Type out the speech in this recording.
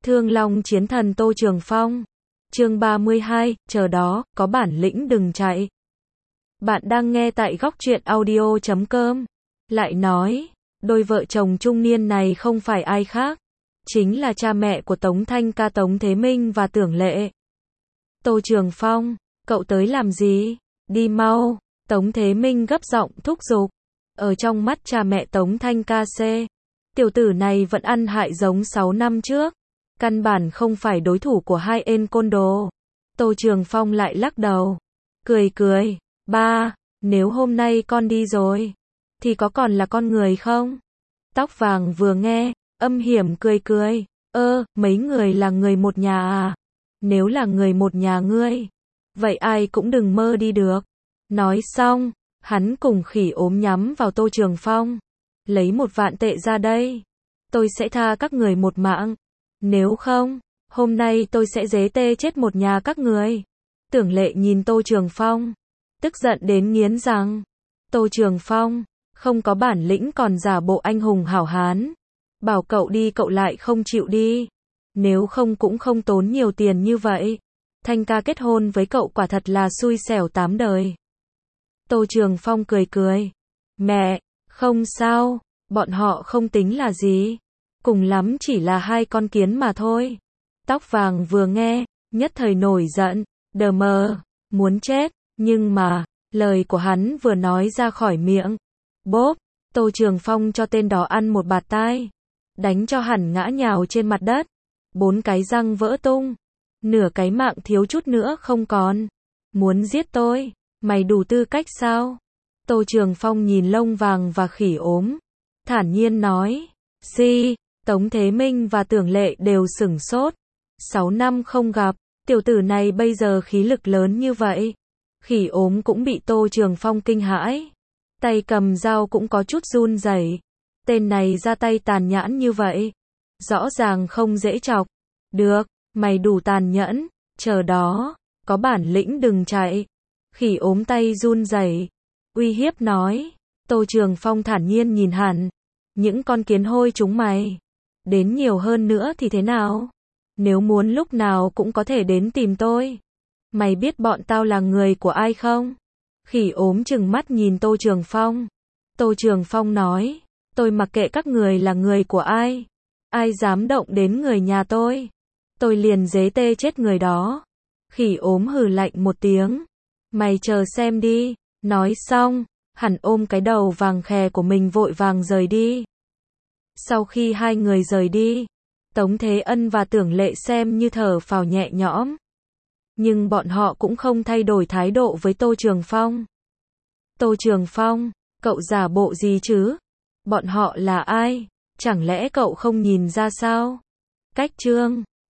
Thương Long Chiến Thần Tô Trường Phong. Chương 32, chờ đó, có bản lĩnh đừng chạy. Bạn đang nghe tại góc truyện audio.com. Lại nói, đôi vợ chồng trung niên này không phải ai khác, chính là cha mẹ của Tống Thanh Ca, Tống Thế Minh và Tưởng Lệ. Tô Trường Phong, cậu tới làm gì? Đi mau. Tống Thế Minh gấp giọng thúc giục. Ở trong mắt cha mẹ Tống Thanh Ca, tiểu tử này vẫn ăn hại giống 6 năm trước. Căn bản không phải đối thủ của hai tên côn đồ. Tô Trường Phong lại lắc đầu. Cười. Ba, nếu hôm nay con đi rồi, thì có còn là con người không? Tóc vàng vừa nghe, âm hiểm cười. Mấy người là người một nhà à? Nếu là người một nhà ngươi, vậy ai cũng đừng mơ đi được. Nói xong, hắn cùng khỉ ốm nhắm vào Tô Trường Phong. Lấy 1 vạn tệ ra đây. Tôi sẽ tha các người một mạng. Nếu không, hôm nay tôi sẽ dế tê chết một nhà các người. Tưởng Lệ nhìn Tô Trường Phong, tức giận đến nghiến răng. Tô Trường Phong, không có bản lĩnh còn giả bộ anh hùng hảo hán. Bảo cậu đi cậu lại không chịu đi. Nếu không cũng không tốn nhiều tiền như vậy. Thanh Ca kết hôn với cậu quả thật là xui xẻo 8 đời. Tô Trường Phong cười. Mẹ, không sao, bọn họ không tính là gì. Cùng lắm chỉ là 2 con kiến mà thôi. Tóc vàng vừa nghe, nhất thời nổi giận, đờ mờ, muốn chết, nhưng mà, lời của hắn vừa nói ra khỏi miệng. Bốp, Tô Trường Phong cho tên đó ăn một bạt tai. Đánh cho hẳn ngã nhào trên mặt đất. 4 cái răng vỡ tung. Nửa cái mạng thiếu chút nữa không còn. Muốn giết tôi, mày đủ tư cách sao? Tô Trường Phong nhìn lông vàng và khỉ ốm. Thản nhiên nói. Tống Thế Minh và Tưởng Lệ đều sửng sốt. 6 năm không gặp, tiểu tử này bây giờ khí lực lớn như vậy. Khỉ ốm cũng bị Tô Trường Phong kinh hãi. Tay cầm dao cũng có chút run rẩy. Tên này ra tay tàn nhẫn như vậy. Rõ ràng không dễ chọc. Được, mày đủ tàn nhẫn. Chờ đó, có bản lĩnh đừng chạy. Khỉ ốm tay run rẩy, uy hiếp nói. Tô Trường Phong thản nhiên nhìn hẳn. Những con kiến hôi chúng mày. Đến nhiều hơn nữa thì thế nào? Nếu muốn lúc nào cũng có thể đến tìm tôi. Mày biết bọn tao là người của ai không? Khỉ ốm trừng mắt nhìn Tô Trường Phong. Tô Trường Phong nói. Tôi mặc kệ các người là người của ai. Ai dám động đến người nhà tôi liền dế tê chết người đó. Khỉ ốm hừ lạnh một tiếng. Mày chờ xem đi. Nói xong, hẳn ôm cái đầu vàng khè của mình vội vàng rời đi. Sau khi hai người rời đi, Tống Thế Ân và Tưởng Lệ xem như thở phào nhẹ nhõm. Nhưng bọn họ cũng không thay đổi thái độ với Tô Trường Phong. Tô Trường Phong, cậu giả bộ gì chứ? Bọn họ là ai? Chẳng lẽ cậu không nhìn ra sao? Cách chương